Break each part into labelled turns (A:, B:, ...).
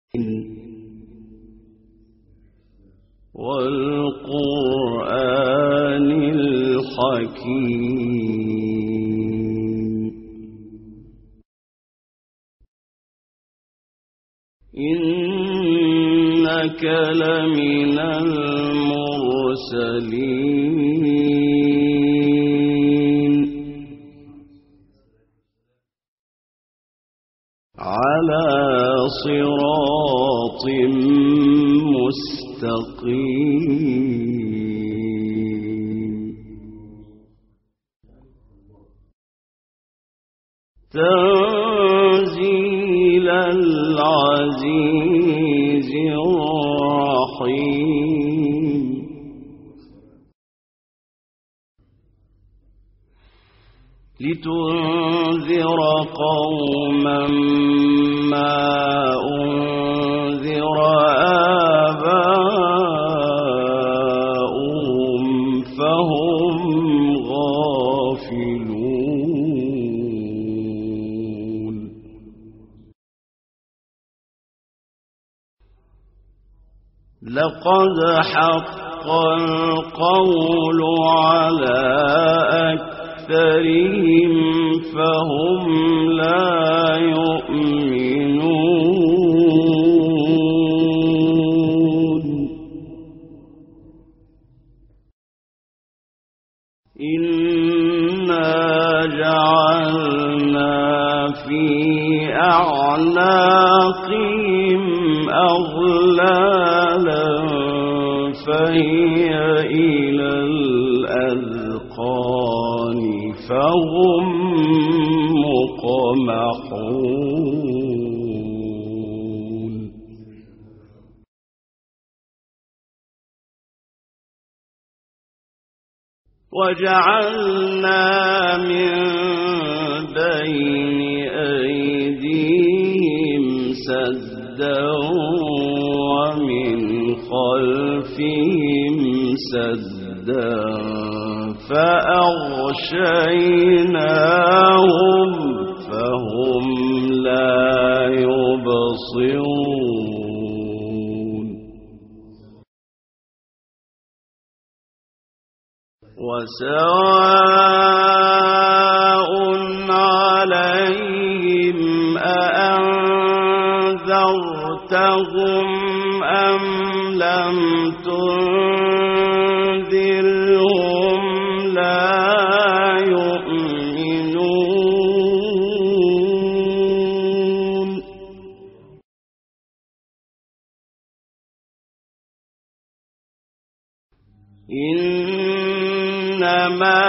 A: والقرآن الحكيم إنك لمن المرسلين على صراط مستقيم تنزيل العزيز الرحيم لتنذر قوما ما أنذر آباؤهم فهم غافلون لقد حق القول على أكثرهم فهم لا يؤمنون إنا جعلنا في أعناقهم أغلالا فهي إلى الأذقان فهم مقمحون وجعلنا من بين أيديهم سدا ومن خلفهم سدا فأغشيناهم فهم لا يبصرون وسواء عليهم أأنذرتهم أم لم تنذرهم لا يؤمنون إنما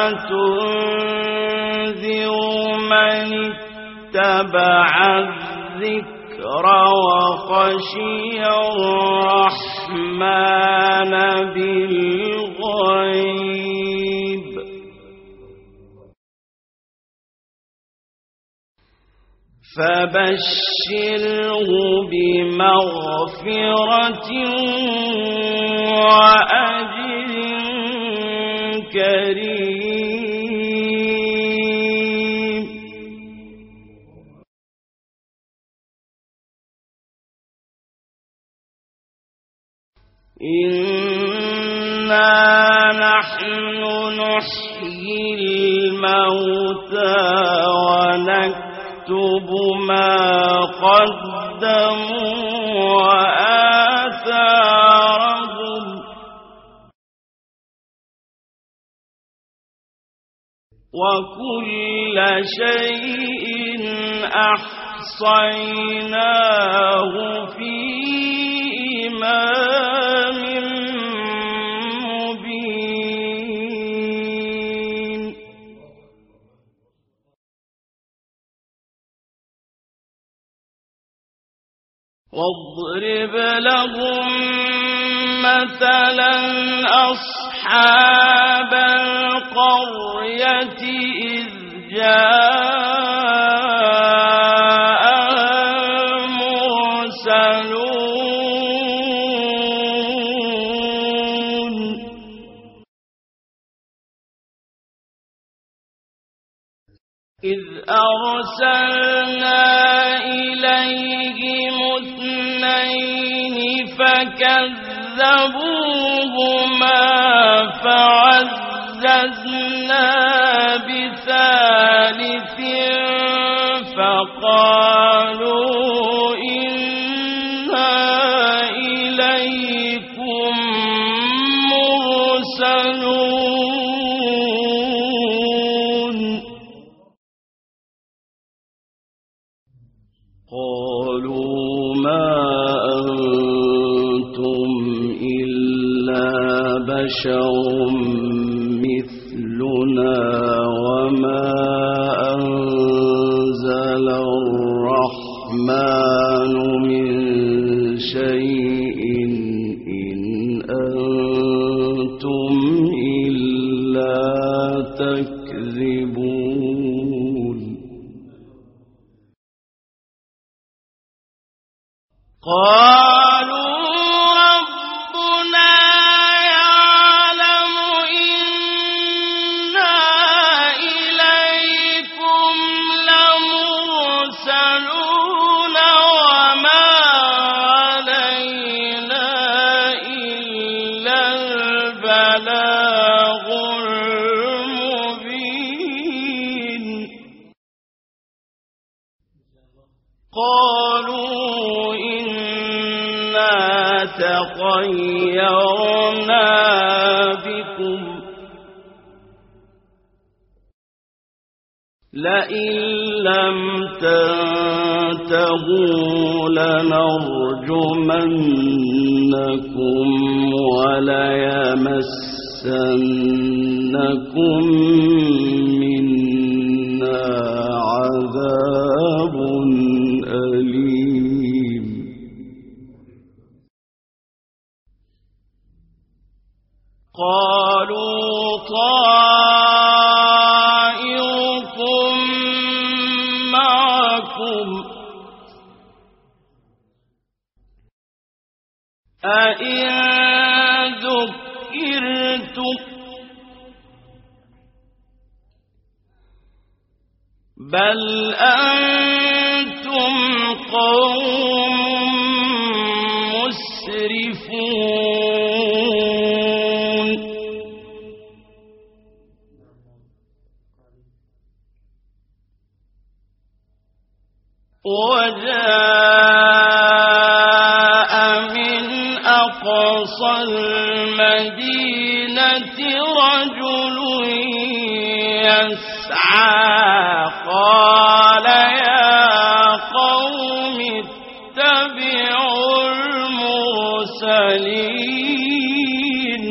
A: تنذر من اتبع الذكر وخشي الرحمن بالغيب فبشره بمغفرة وأجر كريم إنا نحن نحيي الموتى ونكتب ما قدموا وآثارهم وكل شيء أحصيناه في إمام مبين واضرب لهم مثلا أصحاب القرية إذ جاءها المرسلون إذ أرسلنا إليهم اثنين فكذبوهما فعززنا بثالث فقالوا إنا إليكم مرسلون قالوا ما أنتم إلا بشر مثلنا وما أنزل الرحمن من شيء إن أنتم إلا تكذبون قالوا ربنا يعلم إنا إليكم لمرسلون وما علينا إلا البلاغ المبين قالوا إنا تطيرنا بكم لئن لم تنتهوا لنرجمنكم وليمسنكم منا عذاب أليم قالوا طائركم معكم أئن ذكرتم بل أنتم قوم مسرفون وجاء من أقصى المدينة رجل يسعى قال يا قوم اتبعوا المرسلين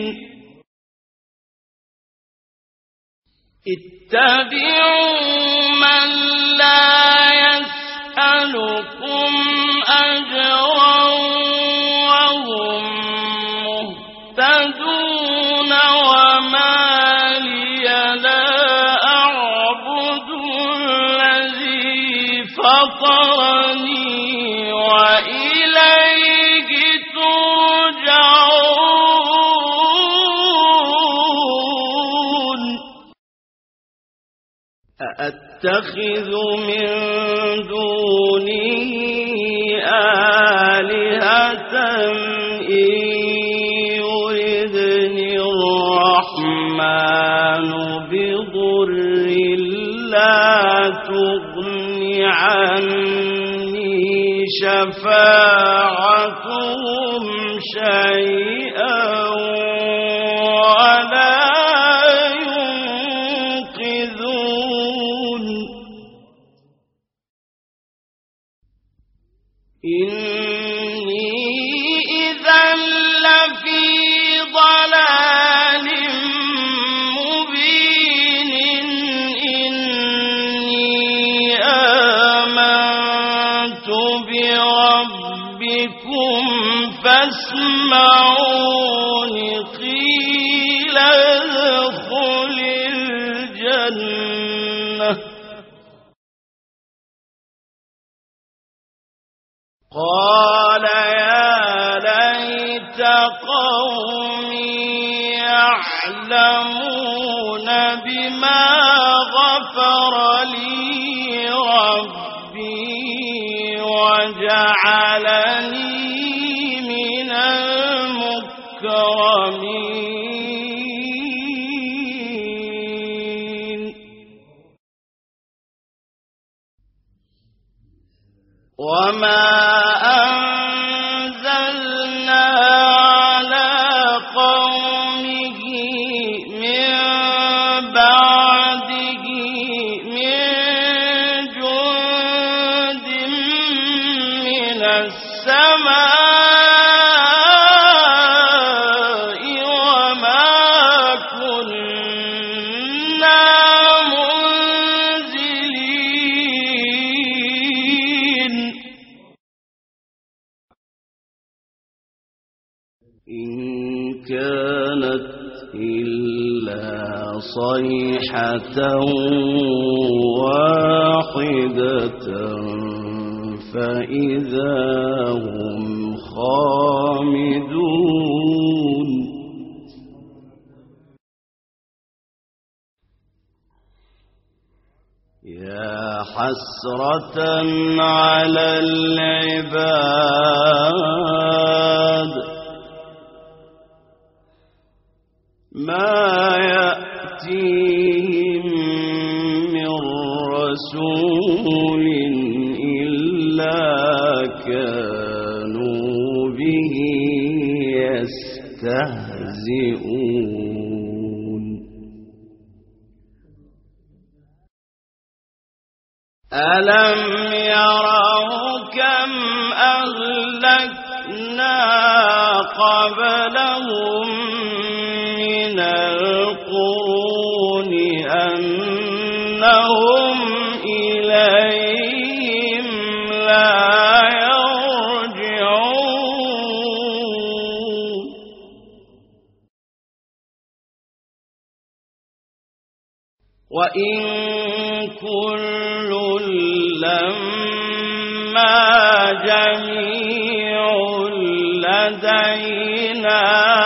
A: اتبعوا من لا يسألكم أجرا وهم مهتدون وما لي لا أعبد الذي فطرني وإليه ترجعون أأتخذ من دونه آلهة إن يردني الرحمن بضر لا تغن عني شفاعتهم شيئا ولا ينقذون إني إذا لفي ضلال مبين إني آمنت بربكم فاسمعون قيل ادخل الجنة قال يا ليت قومي يعلمون بما غفر لي ربي وجعلني المكرمين وما أنزلنا على قومه من بعده من جند من السماء وما كنا منزلين إن كانت إلا صيحة واحدة فإذا هم خامدون يا حسرة على العباد ما يأتيهم من رسول إلا كانوا به يستهزئون ألم يروا كم أهلكنا قبلهم من القرون أنهم إليهم لا يرجعون وإن كل لما جميع لدينا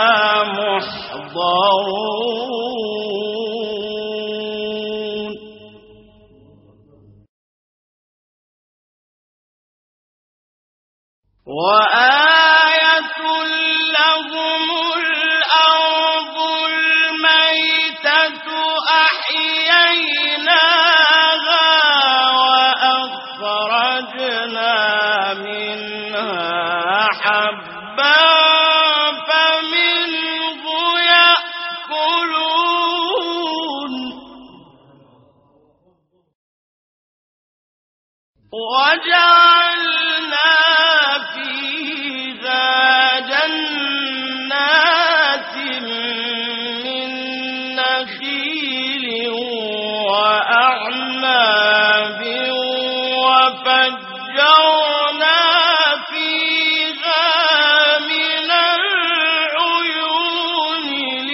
A: محضرون وآية لهم الأرض الميتة أحييناها وأخرجنا منها حبا فمنه يأكلون وجعلنا فيها جنات من نخيل وأعناب وفجرنا فيها من العيون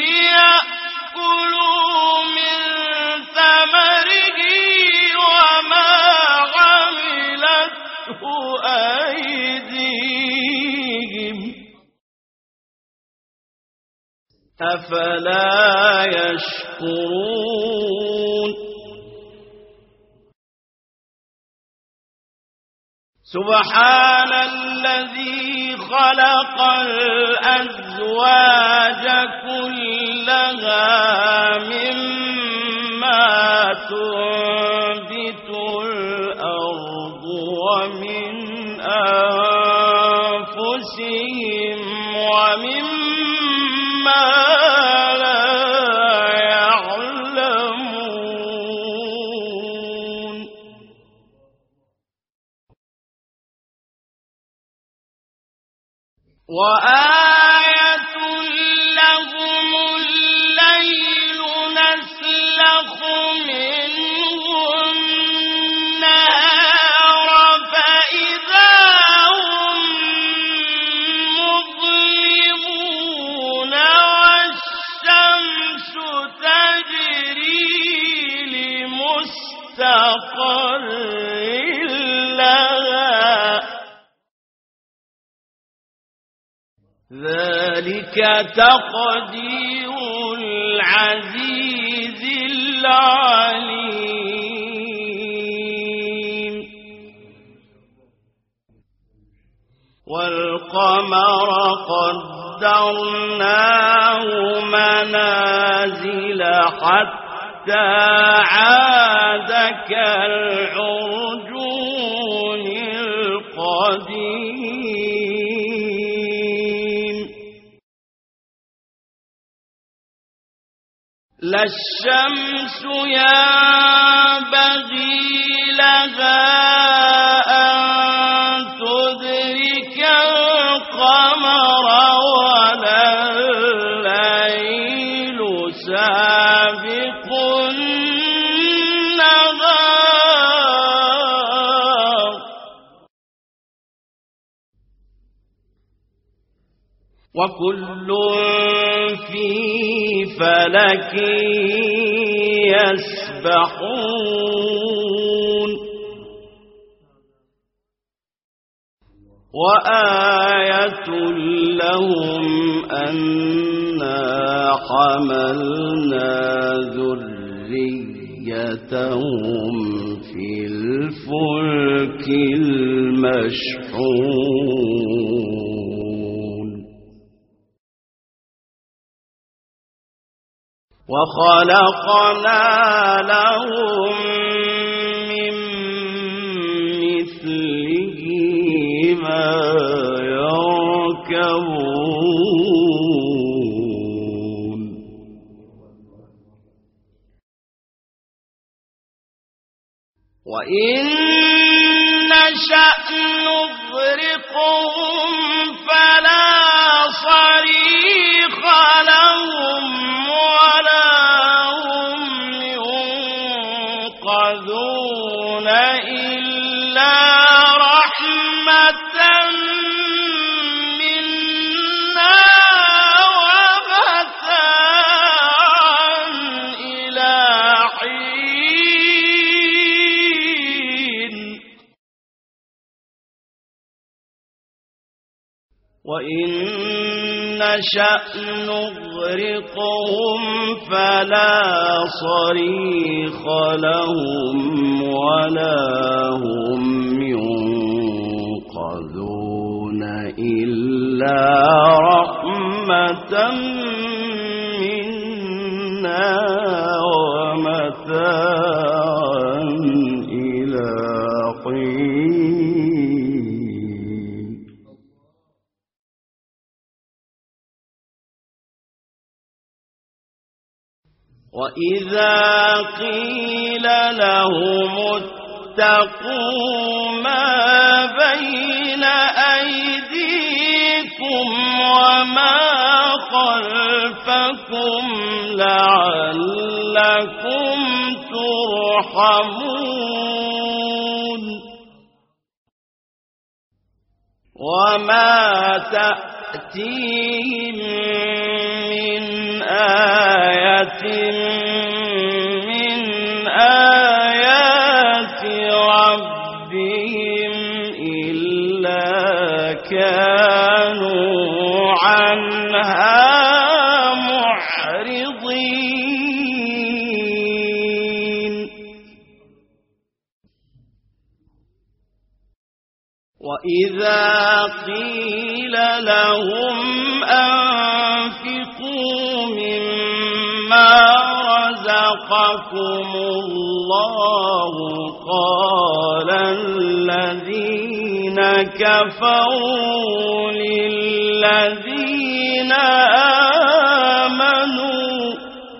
A: ليأكلوا من ثمره وما عملته أيديهم أفلا يشكرون سبحان الذي خلق الأزواج كلها مما تنبت الأرض ومن أنفسهم ومما لا يعلمون وآية لهم الليل نسلخ منه النهار فإذا هم مظلمون والشمس تجري لمستقر لها ذلك تقدير العزيز العليم والقمر قدرناه قدرناه منازل حتى عاد كالعرجون القديم لا الشمس ينبغي لها أن تدرك القمر ولا الليل سابق النهار وكل في فلك يسبحون وآية لهم أنا حملنا ذريتهم في الفلك المشحون وخلقنا لهم من مثله ما يركبون وإن نشأ نغرقهم فلا صريخ لهم ولا هم ينقذون إلا رحمة منا ومتاعا إلى حين وإن نشأ نغرقهم فلا صريخ لهم ولا هم ينقذون إلا رحمة منا ومتاعا إلى حين وإذا قيل لهم اتقوا ما بين أيديكم وما خلفكم لعلكم ترحمون وما تأتيهم من آية من آيات ربهم إلا كانوا عنها معرضين وإذا قيل لهم أنفقوا مما رزقكم الله قال الذين كفروا للذين آمنوا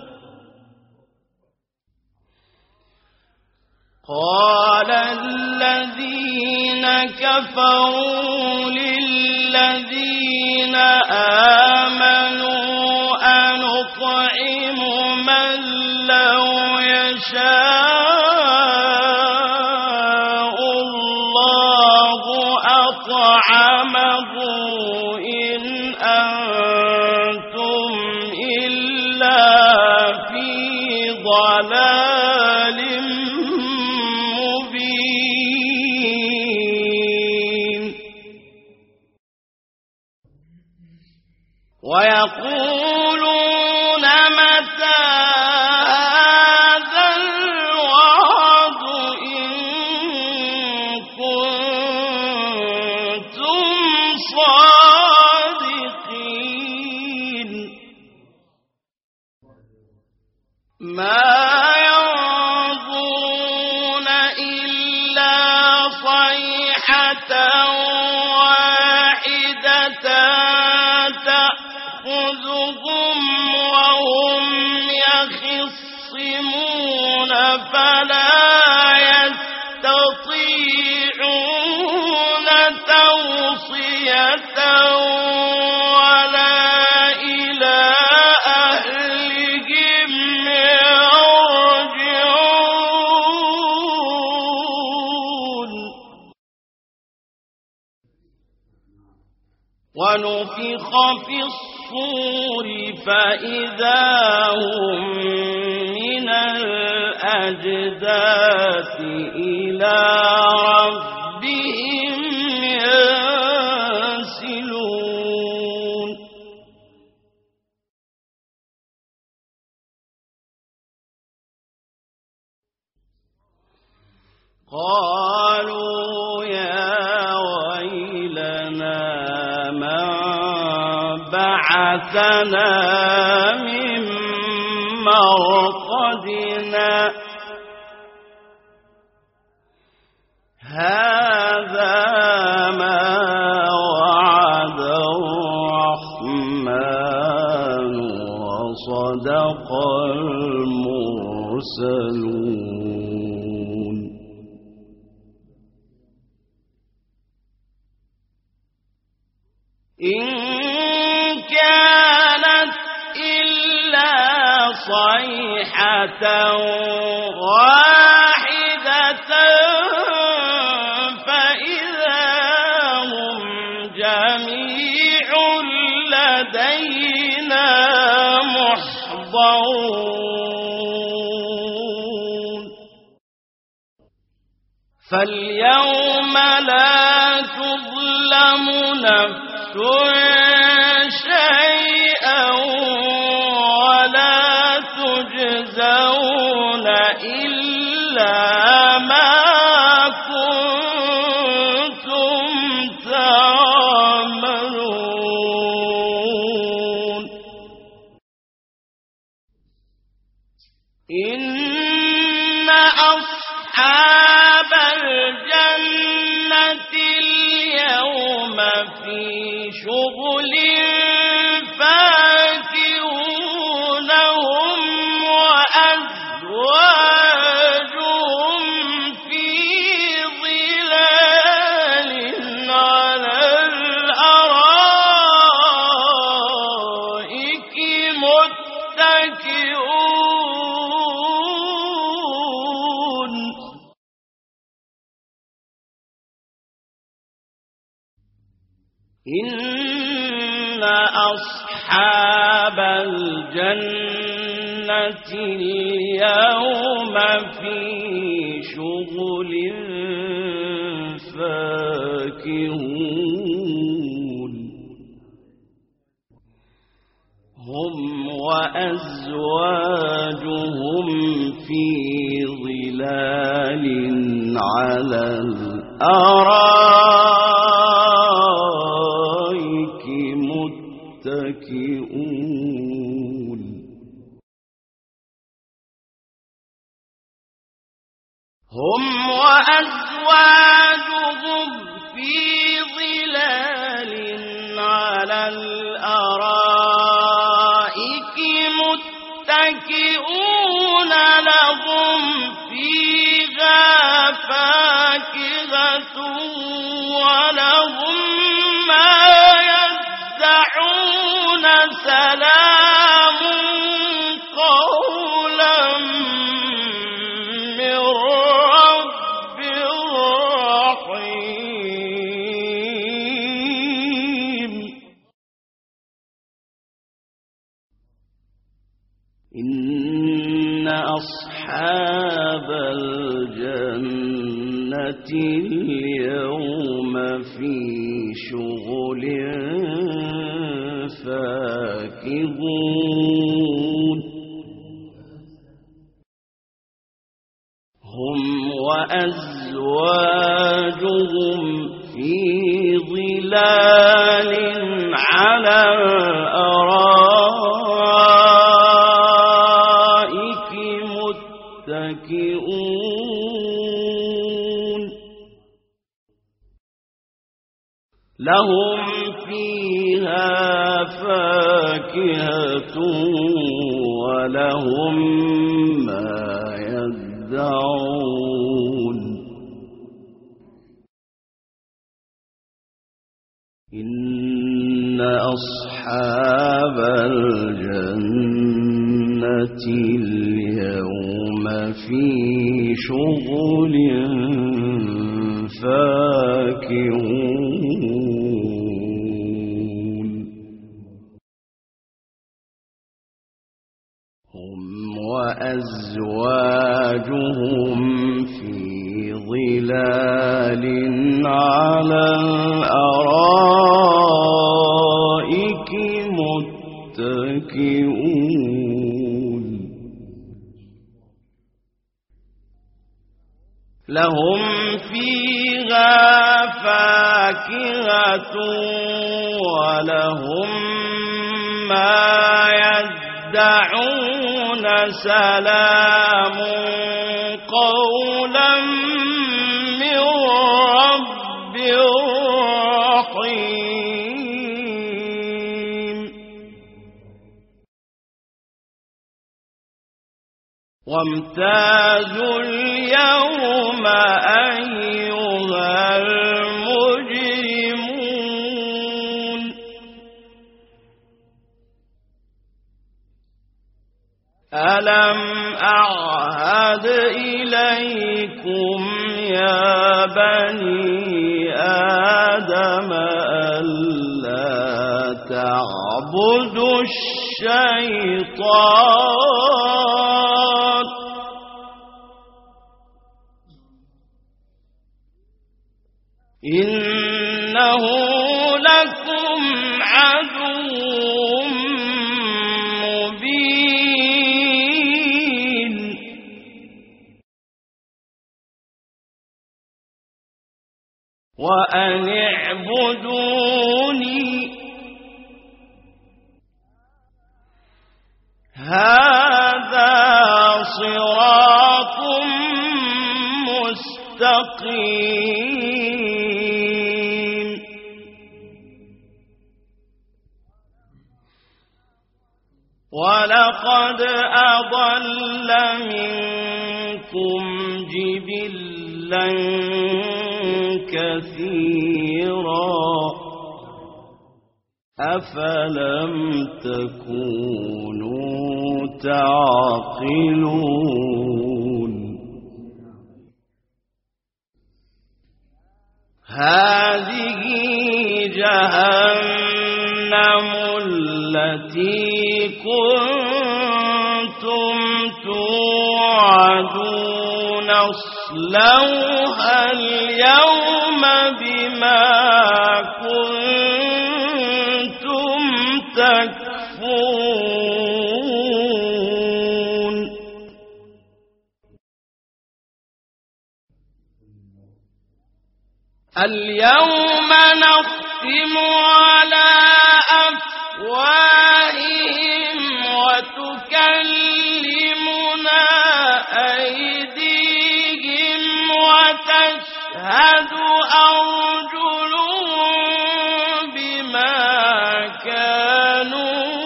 A: قال الذين كفروا للذين آمنوا أنطعم من لو يشاء الله أطعمه إن أنتم إلا في ضلال مبين ويقولون متى هذا الوعد إن كنتم صادقين تأخذهم وهم يخصمون فلا يستطيعون توصية ولا إلى أهلهم يرجعون. ونفخ في الصور فإذا هم من الأجداث إلى ربهم ينسلون. قالوا يا ويلنا من بعثنا من مرقدنا هذا ما وعد الرحمن وصدق المرسلون. إن كانت إلا صيحة واحدة فإذا هم جميع لدينا محضرون. فاليوم لا تظلم نفس شيئا ولا تجزون إلا ما كنتم تعملون. إن أصحاب الجنة اليوم في شغل فاكهون هم وأزواجهم في ظلال على الأرائك متكئون. إن أصحاب الجنة اليوم في شغل فاكهون هم وأزواجهم في ظلال على الأرائك متكئون. هم وأزواجهم في ظلال على الأرائك متكئون لهم فيها فاكهة ولهم ما يدعون سلام قولا من رب رحيم. إن أصحاب الجنة اليوم في شغل فاكهون هم وأزواجهم في ظلال على الأرائك متكئون لهم فيها فاكهة ولهم ما يدعون إن أصحاب الجنة اليوم في شغل فاكهون هم وأزواجهم في ظلال على الأرائك متكئون لهم فيها فاكهة ولهم ما يدعون سلام قولا من رب رحيم وامتازوا اليوم أيها المجرمون ألم أعهد إليكم يا بني آدم ألا تعبدوا الشيطان إنه لكم عدو مبين وأن اعبدوني هذا صراط مستقيم ولقد أضل منكم جبلا كثيرا أفلم تكونوا تعقلون هذه جهنم التي كنتم توعدون اصلوها اليوم بما كنتم تكفرون اليوم نختم على أفواههم وتكلمنا أيديهم وتشهد أرجلهم بما كانوا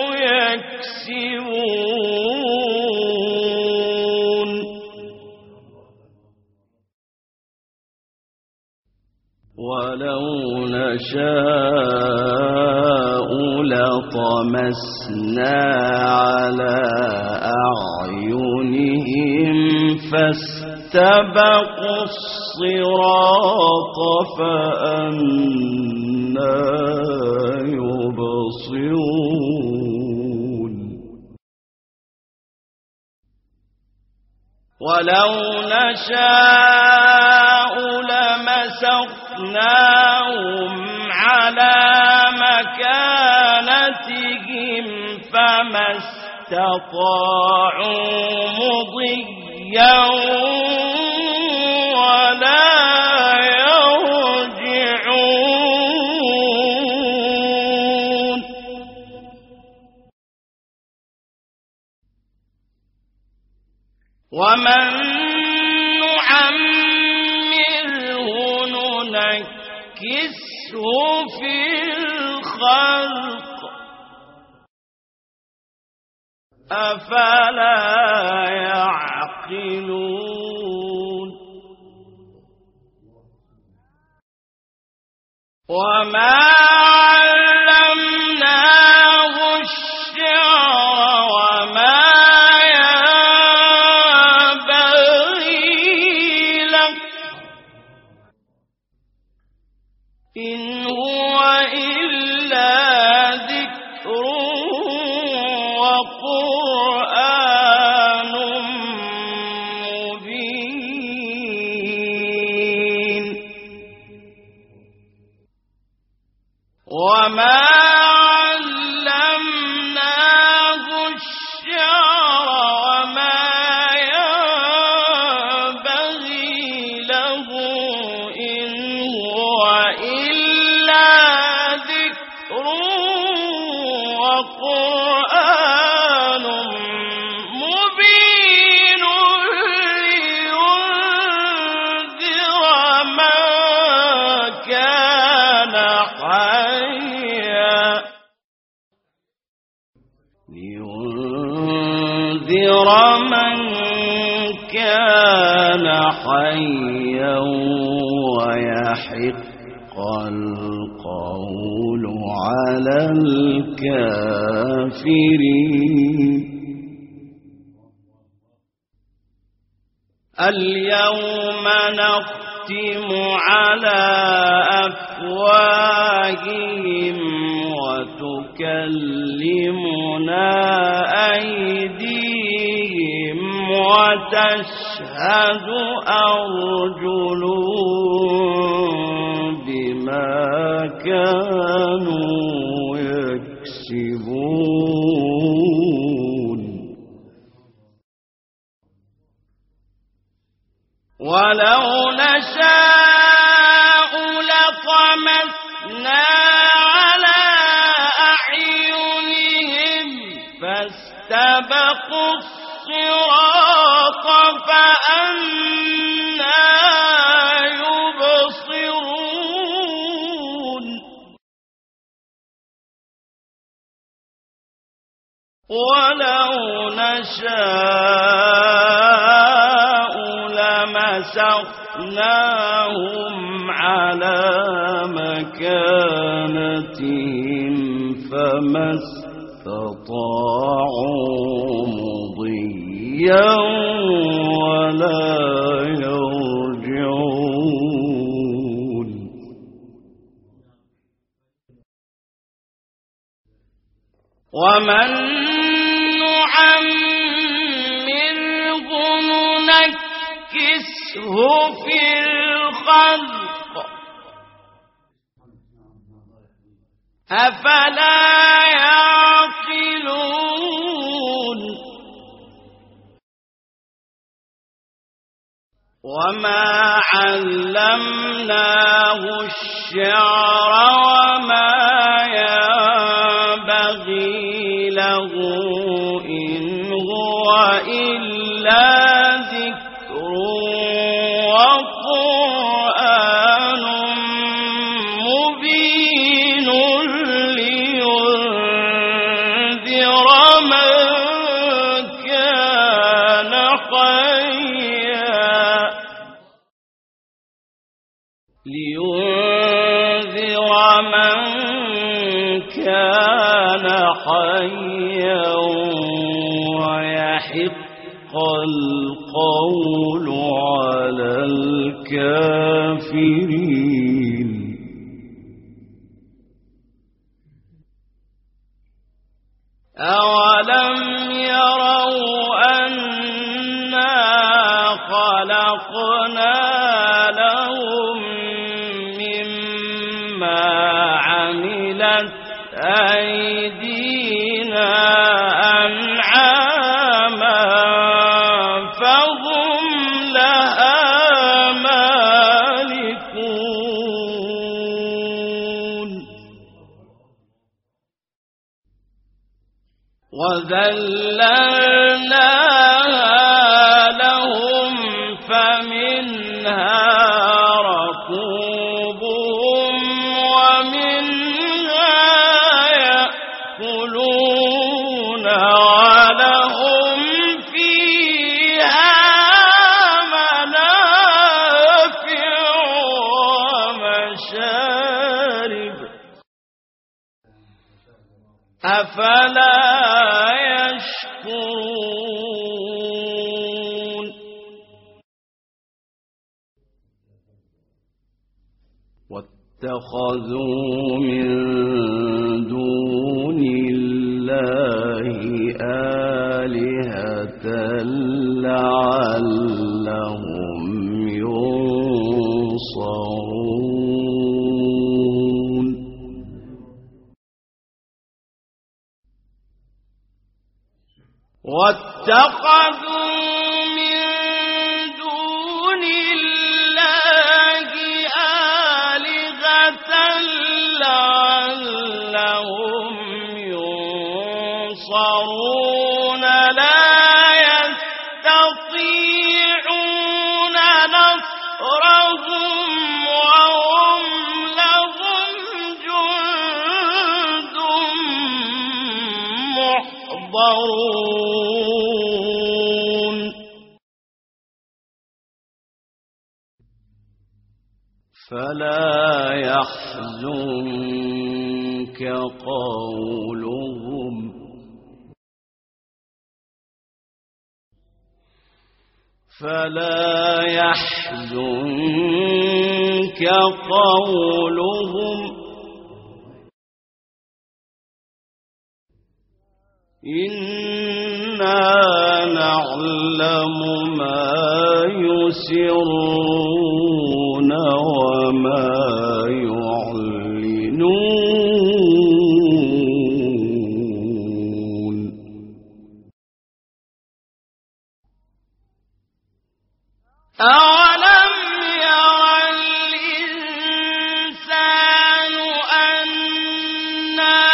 A: يكسبون ولو نشاء لطمسنا على أعينهم فاستبقوا الصراط فأنى يبصرون ولو نشاء لمسخناهم على مكانتهم فما استطاعوا مضيا ولا يرجعون ومن نعمره ننكسه في الخلق أفلا يعقلون وما علمناه الشعر وما ينبغي له إن هو إلا ذكر وقرآن مبين وما علمناه الشعر وما ينبغي له إن هو إلا ذكر وقرآن مبين لينذر من كان حيا ويحق القول على الكافرين اليوم نختم على أفواههم وتكلمنا أيديهم وتشهد أرجلهم بما كانوا يكسبون ولو نشاء لطمسنا على أعينهم فاستبقوا الصراط فأنى يبصرون ولو نشاء لمسخناهم على مكانتهم فما استطاعوا مضيا ولا يرجعون ومن نعمره ننكسه في الخلق أفلا يعقلون وما علمناه الشعر وما ينبغي له إن هو إلا ذكر وقرآن مبين لينذر من كان حيا ويحق القول على الكافرين أولم يروا أنا خلقنا لهم مما عملت أيدينا أنعاما فهم لها مالكون وذللناها لهم فمنها ركوبهم ومنها أفلا يشكرون واتخذوا من دون الله آلهة لعلهم ينصرون واتخذوا من دون الله آلهة لعلهم ينصرون لا يستطيعون نصرهم وهم لهم جند محضرون فلا يحزنك قولهم إنا نعلم ما يسرون وما يعلنون أولم ير الإنسان أنا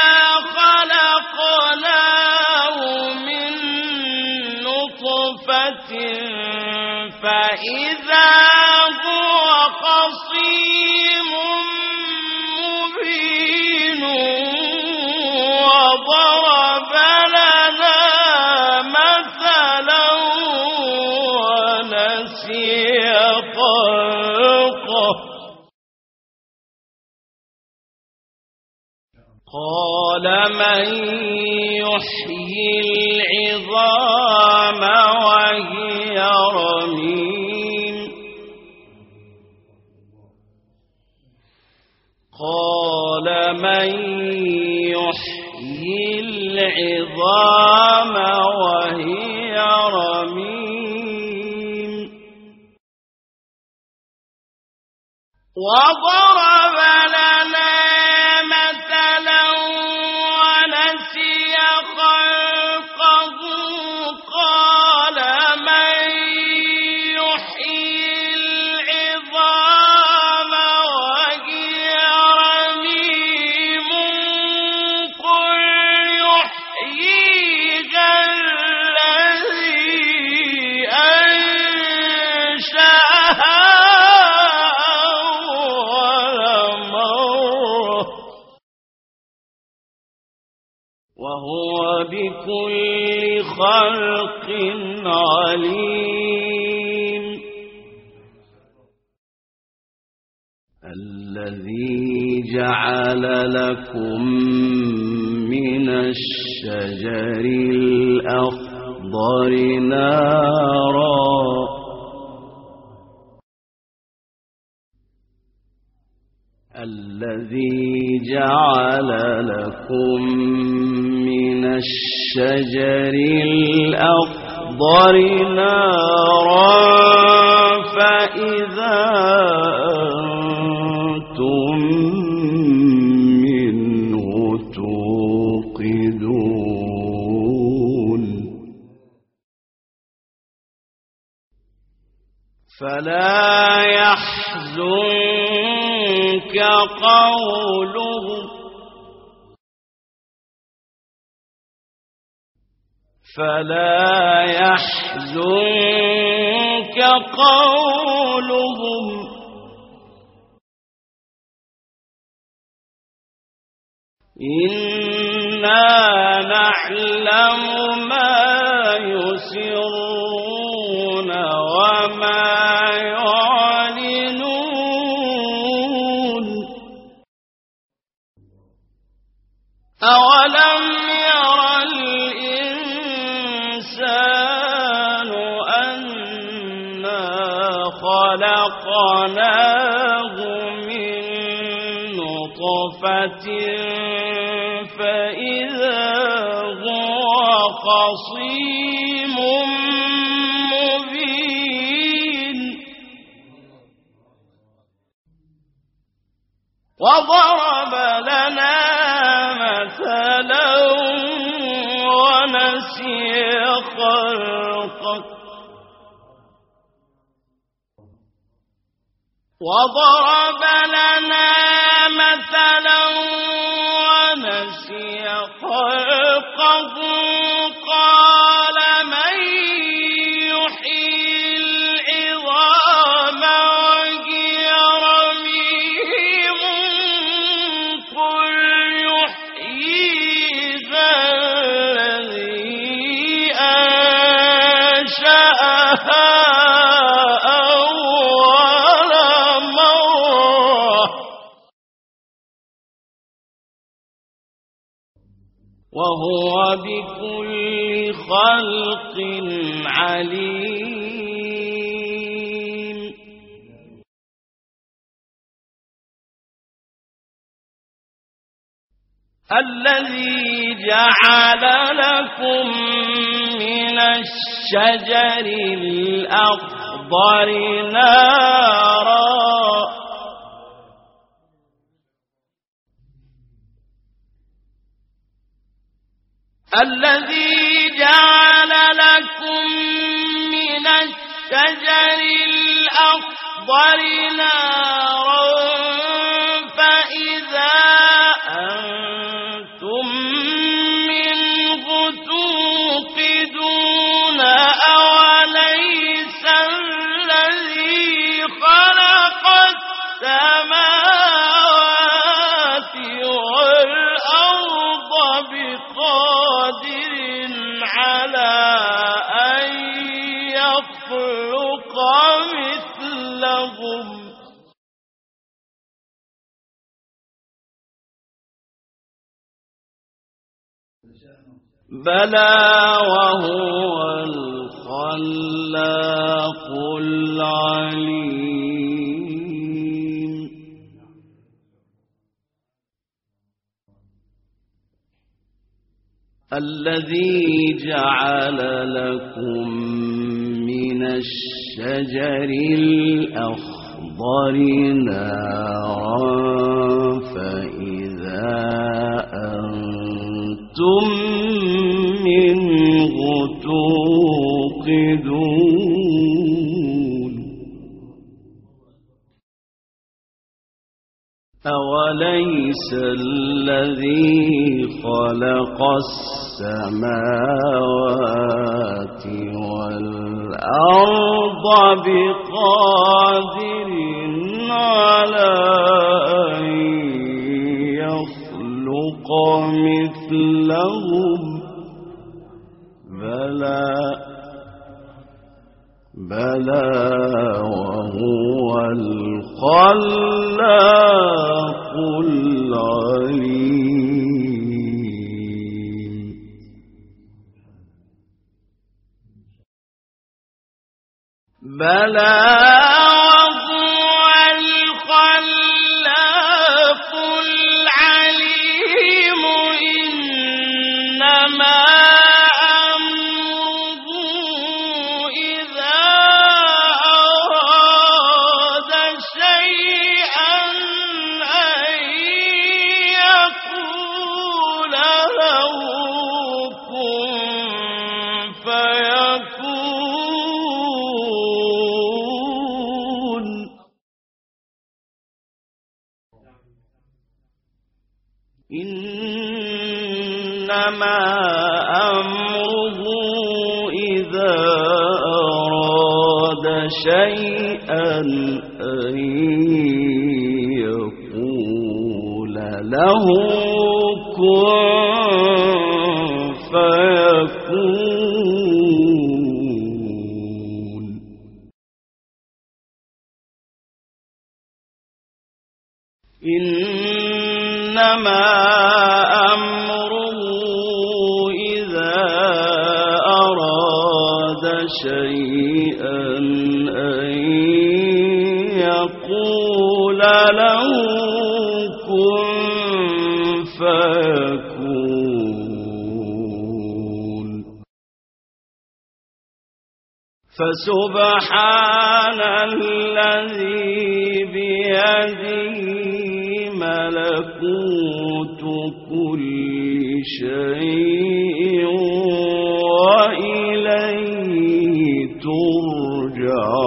A: خلقناه من نطفة فإذا هو خصيم مبين وضرب لنا مثلا ونسي خلقه قال من يحيي العظام وهي رميم قال من يحيي العظام وهي رميم وضرب لنا مثلا ونسي خلقه قال من يحيي العظام وهي رميم قل يحييها الذي أنشأها وهو بكل خلق عليم الذي جعل لكم من الشجر الأخضر نارا الذي جعل لكم من الشجر الأخضر نارا فإذا أنتم منه توقدون فلا يحزنك قولهم إنا نعلم ما يسرون وما يعلنون أولم ير الإنسان أنا خلقناه من نطفة فإذا هو خصيم مبين وضرب لنا مثلا ونسي خلقه وضرب لنا مثلا ونسي خلقه قال من يحيي العظام وهي رميم قل يحييها الذي أنشأها أول مرة وهو بكل خلق عليم الذي جعل لكم من الشجر الأخضر نارا الذي جعل لكم من الشجر الأخضر نارا فإذا أنتم منه توقدون أوليس الذي خلق السماوات والأرض بقادر على أن يخلق مثلهم بلى وهو الخلاق العليم الذي جعل لكم من الشجر الأخضر نارا فإذا أنتم منه توقدون أوليس الذي خلق السماوات والأرض بقادر على أن يخلق مثلهم بلى وهو الخلاق العليم بلى وهو الخلاق العليم إنما إنما أمره إذا أراد شيئا أن يقول له كن فيكون إنما أمره يكون. فسبحان الذي بيده ملكوت كل شيء وإليه ترجعون.